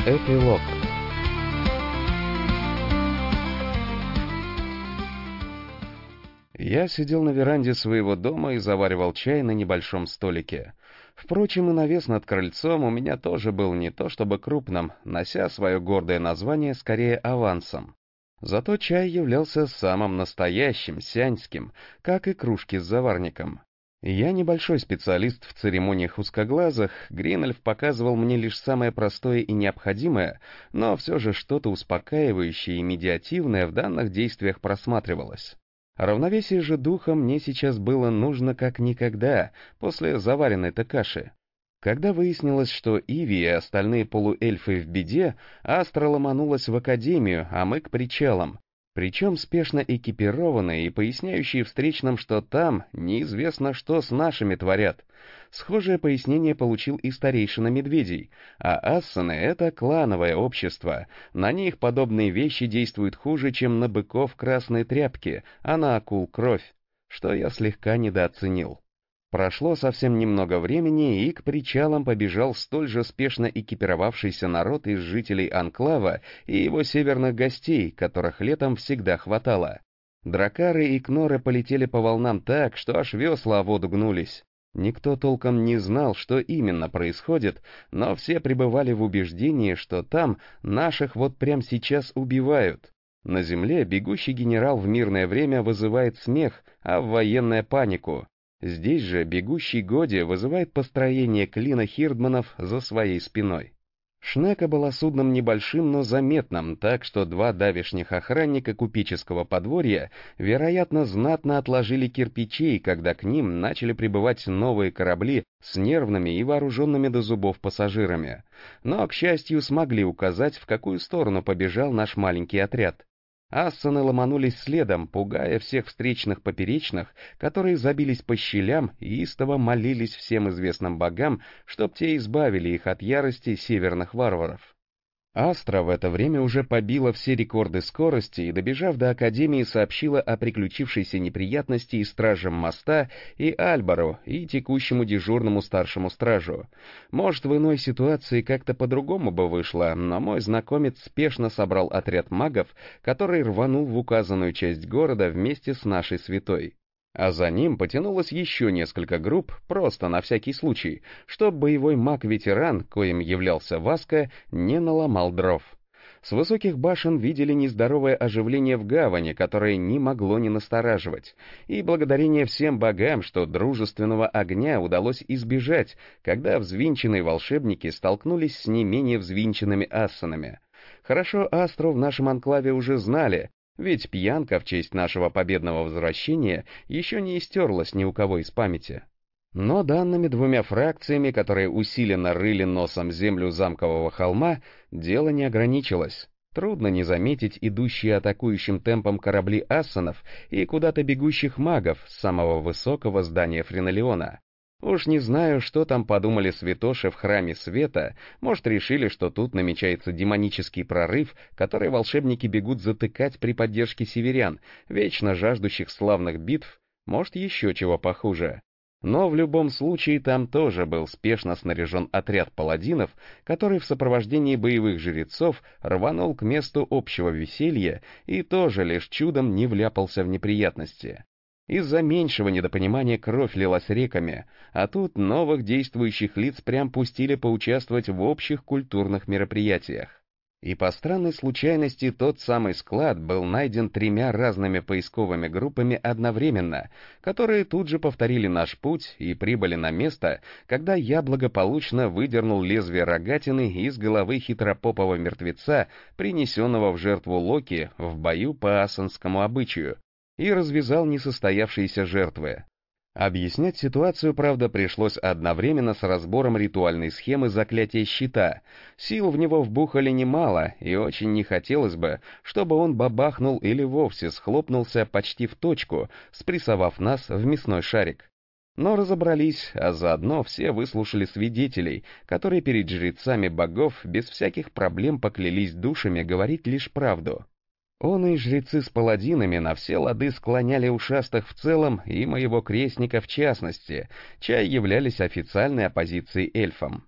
Эпилог. Я сидел на веранде своего дома и заваривал чай на небольшом столике. Впрочем, и навес над крыльцом у меня тоже был не то чтобы крупным, нося свое гордое название скорее авансом. Зато чай являлся самым настоящим, сяньским, как и кружки с заварником. Я небольшой специалист в церемониях узкоглазых, Гринольф показывал мне лишь самое простое и необходимое, но все же что-то успокаивающее и медиативное в данных действиях просматривалось. Равновесие же духа мне сейчас было нужно как никогда после заваренной-то каши. Когда выяснилось, что Иви и остальные полуэльфы в беде, Астра ломанулась в академию, а мы к причалам. Причем спешно экипированные и поясняющие встречным, что там неизвестно, что с нашими творят. Схожее пояснение получил и старейшина медведей, а ассаны — это клановое общество, на них подобные вещи действуют хуже, чем на быков красные тряпки, а на акул кровь, что я слегка недооценил. Прошло совсем немного времени, и к причалам побежал столь же спешно экипировавшийся народ из жителей Анклава и его северных гостей, которых летом всегда хватало. Дракары и кноры полетели по волнам так, что аж весла о воду гнулись. Никто толком не знал, что именно происходит, но все пребывали в убеждении, что там наших вот прямо сейчас убивают. На земле бегущий генерал в мирное время вызывает смех, а в военное — панику. Здесь же бегущий Годи вызывает построение клина Хирдманов за своей спиной. Шнека была судном небольшим, но заметным, так что два давешних охранника купеческого подворья, вероятно, знатно отложили кирпичей, когда к ним начали прибывать новые корабли с нервными и вооруженными до зубов пассажирами. Но, к счастью, смогли указать, в какую сторону побежал наш маленький отряд. Ассаны ломанулись следом, пугая всех встречных поперечных, которые забились по щелям и истово молились всем известным богам, чтоб те избавили их от ярости северных варваров. Астра в это время уже побила все рекорды скорости и, добежав до Академии, сообщила о приключившейся неприятности и стражам моста, и Альбару, и текущему дежурному старшему стражу. Может, в иной ситуации как-то по-другому бы вышло, но мой знакомец спешно собрал отряд магов, который рванул в указанную часть города вместе с нашей святой. А за ним потянулось еще несколько групп, просто на всякий случай, чтоб боевой маг-ветеран, коим являлся Васка, не наломал дров. С высоких башен видели нездоровое оживление в гавани, которое не могло не настораживать, и благодарение всем богам, что дружественного огня удалось избежать, когда взвинченные волшебники столкнулись с не менее взвинченными ассанами. Хорошо Астру в нашем анклаве уже знали, ведь пьянка в честь нашего победного возвращения еще не истерлась ни у кого из памяти. Но данными двумя фракциями, которые усиленно рыли носом землю замкового холма, дело не ограничилось. Трудно не заметить идущие атакующим темпом корабли ассанов и куда-то бегущих магов с самого высокого здания Френолеона. Уж не знаю, что там подумали святоши в храме света, может, решили, что тут намечается демонический прорыв, который волшебники бегут затыкать при поддержке северян, вечно жаждущих славных битв, может, еще чего похуже. Но в любом случае там тоже был спешно снаряжен отряд паладинов, который в сопровождении боевых жрецов рванул к месту общего веселья и тоже лишь чудом не вляпался в неприятности. Из-за меньшего недопонимания кровь лилась реками, а тут новых действующих лиц прям пустили поучаствовать в общих культурных мероприятиях. И по странной случайности тот самый склад был найден тремя разными поисковыми группами одновременно, которые тут же повторили наш путь и прибыли на место, когда я благополучно выдернул лезвие рогатины из головы хитропопого мертвеца, принесенного в жертву Локи в бою по ассанскому обычаю, и развязал несостоявшиеся жертвы. Объяснять ситуацию, правда, пришлось одновременно с разбором ритуальной схемы заклятия щита. Сил в него вбухали немало, и очень не хотелось бы, чтобы он бабахнул или вовсе схлопнулся почти в точку, спрессовав нас в мясной шарик. Но разобрались, а заодно все выслушали свидетелей, которые перед жрецами богов без всяких проблем поклялись душами говорить лишь правду. Он и жрецы с паладинами на все лады склоняли ушастых в целом и моего крестника в частности, чай являлись официальной оппозицией эльфам.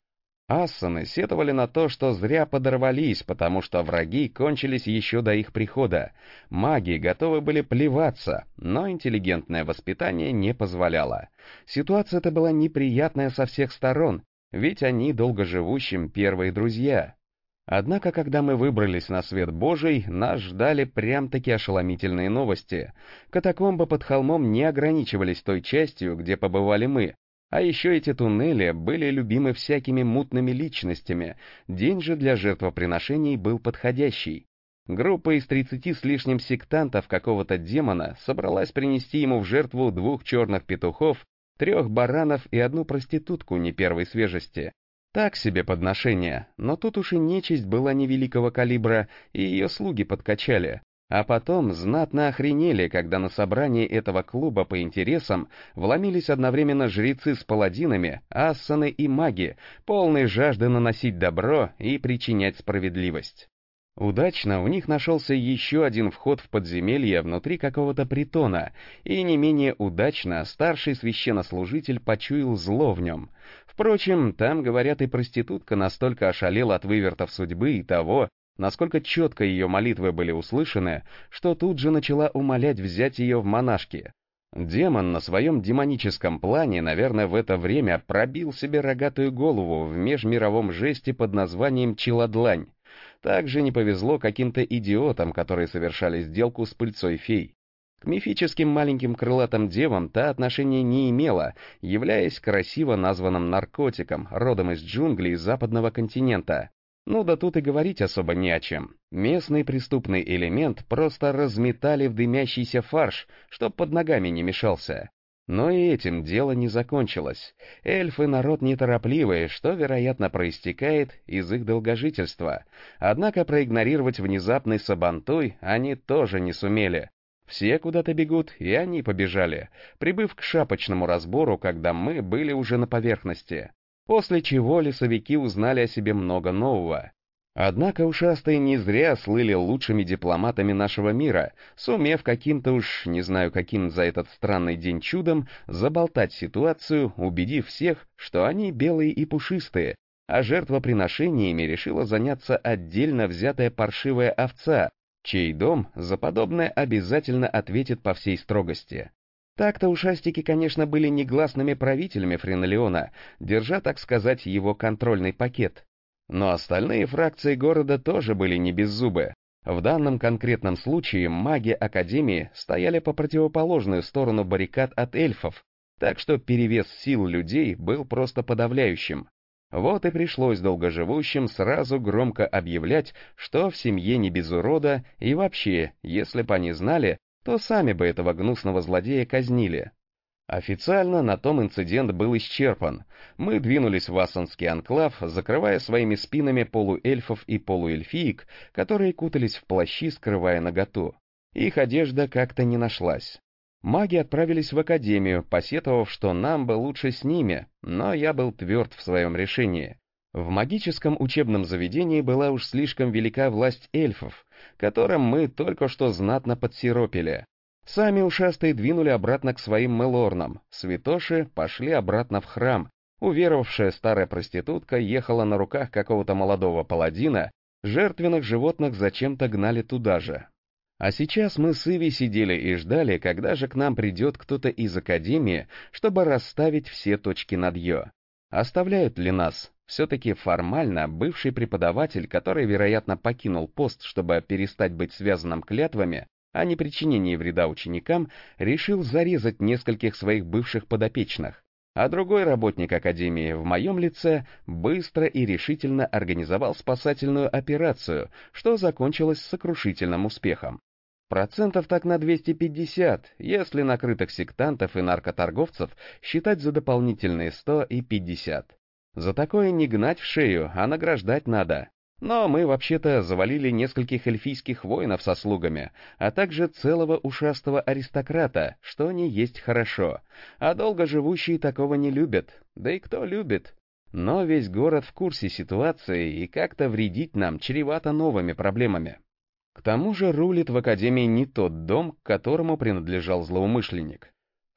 Ассаны сетовали на то, что зря подорвались, потому что враги кончились еще до их прихода. Маги готовы были плеваться, но интеллигентное воспитание не позволяло. Ситуация-то была неприятная со всех сторон, ведь они долгоживущим первые друзья. Однако, когда мы выбрались на свет Божий, нас ждали прям-таки ошеломительные новости. Катакомбы под холмом не ограничивались той частью, где побывали мы. А еще эти туннели были любимы всякими мутными личностями, день же для жертвоприношений был подходящий. Группа из 30 с лишним сектантов какого-то демона собралась принести ему в жертву 2 черных петухов, 3 баранов и 1 проститутку не первой свежести. Так себе подношение, но тут уж и нечисть была невеликого калибра, и ее слуги подкачали. А потом знатно охренели, когда на собрании этого клуба по интересам вломились одновременно жрецы с паладинами, ассаны и маги, полные жажды наносить добро и причинять справедливость. Удачно у них нашелся еще один вход в подземелье внутри какого-то притона, и не менее удачно старший священнослужитель почуял зло в нем. Впрочем, там, говорят, и проститутка настолько ошалела от вывертов судьбы и того, насколько четко ее молитвы были услышаны, что тут же начала умолять взять ее в монашки. Демон на своем демоническом плане, наверное, в это время пробил себе рогатую голову в межмировом жесте под названием «Челодлань». Также не повезло каким-то идиотам, которые совершали сделку с пыльцой фей. К мифическим маленьким крылатым девам та отношения не имела, являясь красиво названным наркотиком, родом из джунглей западного континента. Ну да тут и говорить особо не о чем. Местный преступный элемент просто разметали в дымящийся фарш, чтоб под ногами не мешался. Но и этим дело не закончилось. Эльфы — народ неторопливый, что, вероятно, проистекает из их долгожительства. Однако проигнорировать внезапный сабантуй они тоже не сумели. Все куда-то бегут, и они побежали, прибыв к шапочному разбору, когда мы были уже на поверхности. После чего лесовики узнали о себе много нового. Однако ушастые не зря слыли лучшими дипломатами нашего мира, сумев каким-то уж, не знаю каким за этот странный день чудом, заболтать ситуацию, убедив всех, что они белые и пушистые, а жертвоприношениями решила заняться отдельно взятая паршивая овца, чей дом за подобное обязательно ответит по всей строгости. Так-то ушастики, конечно, были негласными правителями Френолеона, держа, так сказать, его контрольный пакет. Но остальные фракции города тоже были не беззубы. В данном конкретном случае маги Академии стояли по противоположную сторону баррикад от эльфов, так что перевес сил людей был просто подавляющим. Вот и пришлось долгоживущим сразу громко объявлять, что в семье не без урода, и вообще, если бы они знали, то сами бы этого гнусного злодея казнили. Официально на том инцидент был исчерпан. Мы двинулись в Ассанский анклав, закрывая своими спинами полуэльфов и полуэльфиек, которые кутались в плащи, скрывая наготу. Их одежда как-то не нашлась. Маги отправились в академию, посетовав, что нам бы лучше с ними, но я был тверд в своем решении. В магическом учебном заведении была уж слишком велика власть эльфов, которым мы только что знатно подсиропили. Сами ушастые двинули обратно к своим мелорнам, святоши пошли обратно в храм. Уверовавшая старая проститутка ехала на руках какого-то молодого паладина, жертвенных животных зачем-то гнали туда же. А сейчас мы с Иви сидели и ждали, когда же к нам придет кто-то из академии, чтобы расставить все точки над «ё». Оставляют ли нас? Все-таки формально бывший преподаватель, который, вероятно, покинул пост, чтобы перестать быть связанным клятвами о непричинении вреда ученикам, решил зарезать нескольких своих бывших подопечных. А другой работник академии в моем лице быстро и решительно организовал спасательную операцию, что закончилось сокрушительным успехом. Процентов так на 250, если накрытых сектантов и наркоторговцев считать за дополнительные 100 и 50. За такое не гнать в шею, а награждать надо. Но мы вообще-то завалили нескольких эльфийских воинов со слугами, а также целого ушастого аристократа, что не есть хорошо. А долгоживущие такого не любят, да и кто любит? Но весь город в курсе ситуации, и как-то вредить нам чревато новыми проблемами. К тому же рулит в академии не тот дом, к которому принадлежал злоумышленник.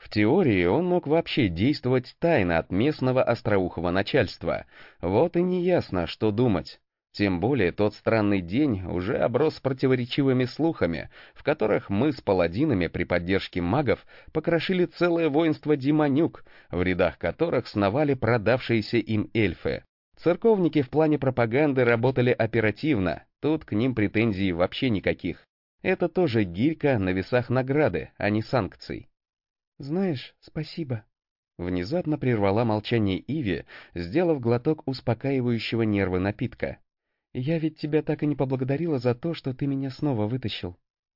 В теории он мог вообще действовать тайно от местного остроухого начальства, вот и неясно, что думать. Тем более тот странный день уже оброс противоречивыми слухами, в которых мы с паладинами при поддержке магов покрошили целое воинство демонюк, в рядах которых сновали продавшиеся им эльфы. Церковники в плане пропаганды работали оперативно, тут к ним претензий вообще никаких. Это тоже гирька на весах награды, а не санкций. «Знаешь, спасибо», — внезапно прервала молчание Иви, сделав глоток успокаивающего нервы напитка. «Я ведь тебя так и не поблагодарила за то, что ты меня снова вытащил».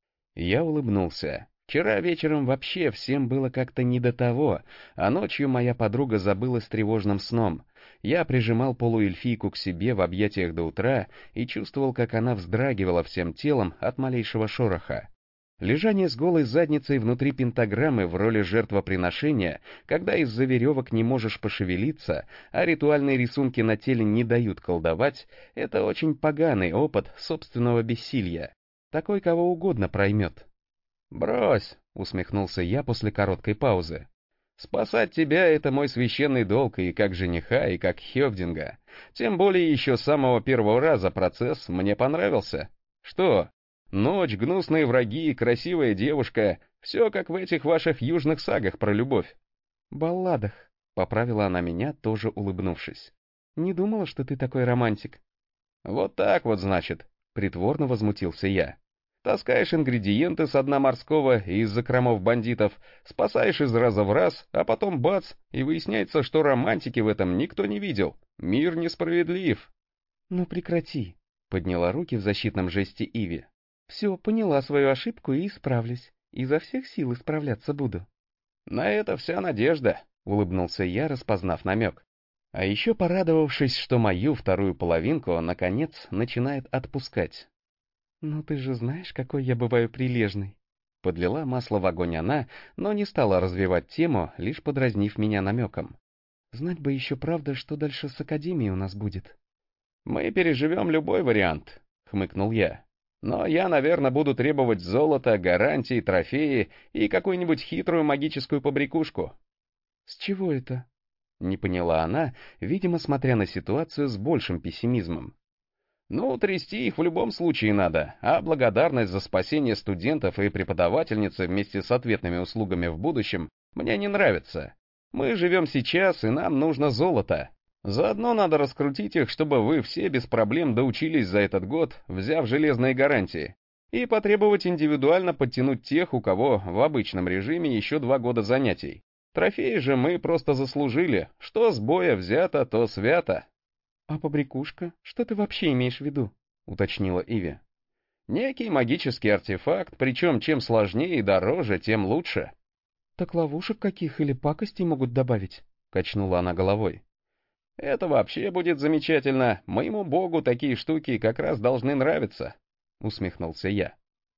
Я улыбнулся. Вчера вечером вообще всем было как-то не до того, а ночью моя подруга забылась тревожным сном. Я прижимал полуэльфийку к себе в объятиях до утра и чувствовал, как она вздрагивала всем телом от малейшего шороха. Лежание с голой задницей внутри пентаграммы в роли жертвоприношения, когда из-за веревок не можешь пошевелиться, а ритуальные рисунки на теле не дают колдовать, это очень поганый опыт собственного бессилия. Такой кого угодно проймет. «Брось», — усмехнулся я после короткой паузы. «Спасать тебя — это мой священный долг и как жениха, и как хёвдинга. Тем более еще с самого первого раза процесс мне понравился. Что? Ночь, гнусные враги, красивая девушка — все как в этих ваших южных сагах про любовь». «Балладах», — поправила она меня, тоже улыбнувшись. «Не думала, что ты такой романтик». «Вот так вот, значит», — притворно возмутился я. «Таскаешь ингредиенты с дна морского и из закромов бандитов, спасаешь из раза в раз, а потом бац, и выясняется, что романтики в этом никто не видел. Мир несправедлив». «Ну прекрати», — подняла руки в защитном жесте Иви. «Все, поняла свою ошибку и исправлюсь. Изо всех сил исправляться буду». «На это вся надежда», — улыбнулся я, распознав намек. А еще порадовавшись, что мою вторую половинку, наконец, начинает отпускать. «Ну ты же знаешь, какой я бываю прилежный». Подлила масло в огонь она, но не стала развивать тему, лишь подразнив меня намеком. «Знать бы еще правда, что дальше с Академией у нас будет». «Мы переживем любой вариант», — хмыкнул я. «Но я, наверное, буду требовать золота, гарантии, трофеи и какую-нибудь хитрую магическую побрякушку». «С чего это?» — не поняла она, видимо, смотря на ситуацию с большим пессимизмом. «Ну, трясти их в любом случае надо, а благодарность за спасение студентов и преподавательницы вместе с ответными услугами в будущем мне не нравится. Мы живем сейчас, и нам нужно золото. Заодно надо раскрутить их, чтобы вы все без проблем доучились за этот год, взяв железные гарантии, и потребовать индивидуально подтянуть тех, у кого в обычном режиме еще 2 года занятий. Трофеи же мы просто заслужили, что с боя взято, то свято». «А побрякушка? Что ты вообще имеешь в виду?» — уточнила Иви. «Некий магический артефакт, причем чем сложнее и дороже, тем лучше». «Так ловушек каких или пакостей могут добавить?» — качнула она головой. «Это вообще будет замечательно. Моему богу такие штуки как раз должны нравиться», — усмехнулся я.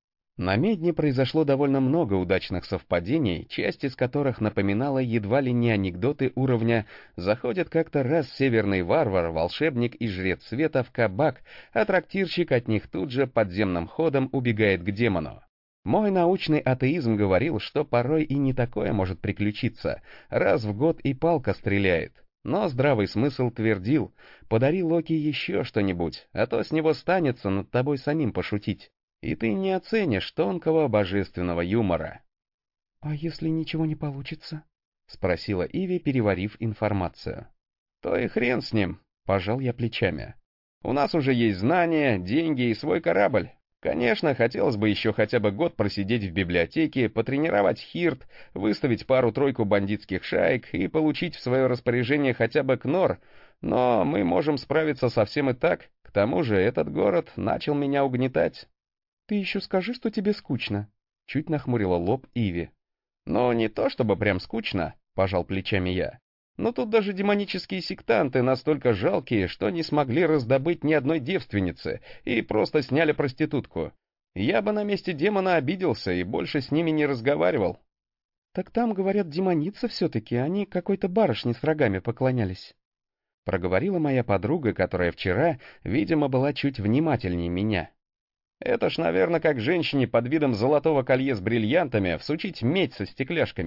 На медне произошло довольно много удачных совпадений, часть из которых напоминала едва ли не анекдоты уровня «Заходит как-то раз северный варвар, волшебник и жрец света в кабак, а трактирщик от них тут же подземным ходом убегает к демону». Мой научный атеизм говорил, что порой и не такое может приключиться, раз в год и палка стреляет. Но здравый смысл твердил: подари Локи еще что-нибудь, а то с него станется над тобой самим пошутить. И ты не оценишь тонкого божественного юмора. «А если ничего не получится?» — спросила Иви, переварив информацию. «То и хрен с ним», — пожал я плечами. «У нас уже есть знания, деньги и свой корабль. Конечно, хотелось бы еще хотя бы год просидеть в библиотеке, потренировать хирт, выставить пару-тройку бандитских шаек и получить в свое распоряжение хотя бы кнор, но мы можем справиться со всем и так. К тому же этот город начал меня угнетать». «Ты еще скажи, что тебе скучно», — чуть нахмурила лоб Иви. «Ну, не то чтобы прям скучно», — пожал плечами я. «Но тут даже демонические сектанты настолько жалкие, что не смогли раздобыть ни одной девственницы и просто сняли проститутку. Я бы на месте демона обиделся и больше с ними не разговаривал». «Так там, говорят, демоница все-таки, они какой-то барышне с рогами поклонялись», — проговорила моя подруга, которая вчера, видимо, была чуть внимательнее меня. «Это ж, наверное, как женщине под видом золотого колье с бриллиантами всучить медь со стекляшками»,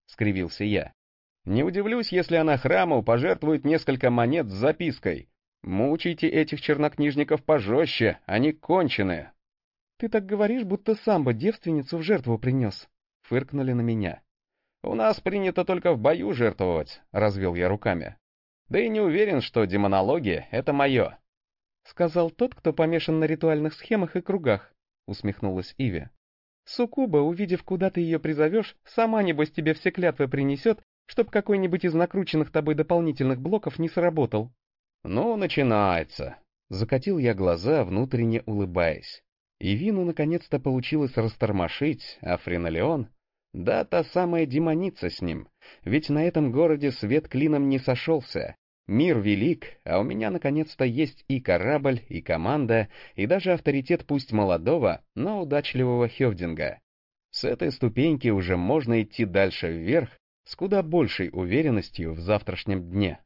— скривился я. «Не удивлюсь, если она храму пожертвует несколько монет с запиской. Мучайте этих чернокнижников пожестче, они конченые». «Ты так говоришь, будто сам бы девственницу в жертву принес», — фыркнули на меня. «У нас принято только в бою жертвовать», — развел я руками. «Да и не уверен, что демонология — это мое». «Сказал тот, кто помешан на ритуальных схемах и кругах», — усмехнулась Иви. «Суккуба, увидев, куда ты ее призовешь, сама, небось, тебе все клятвы принесет, чтоб какой-нибудь из накрученных тобой дополнительных блоков не сработал». «Ну, начинается», — закатил я глаза, внутренне улыбаясь. И Вину наконец-то получилось растормошить, а Френолеон... Да, та самая демоница с ним. Ведь на этом городе свет клином не сошелся. Мир велик, а у меня наконец-то есть и корабль, и команда, и даже авторитет пусть молодого, но удачливого Хёвдинга. С этой ступеньки уже можно идти дальше вверх, с куда большей уверенностью в завтрашнем дне.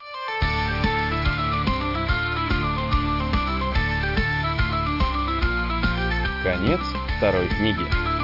Конец второй книги.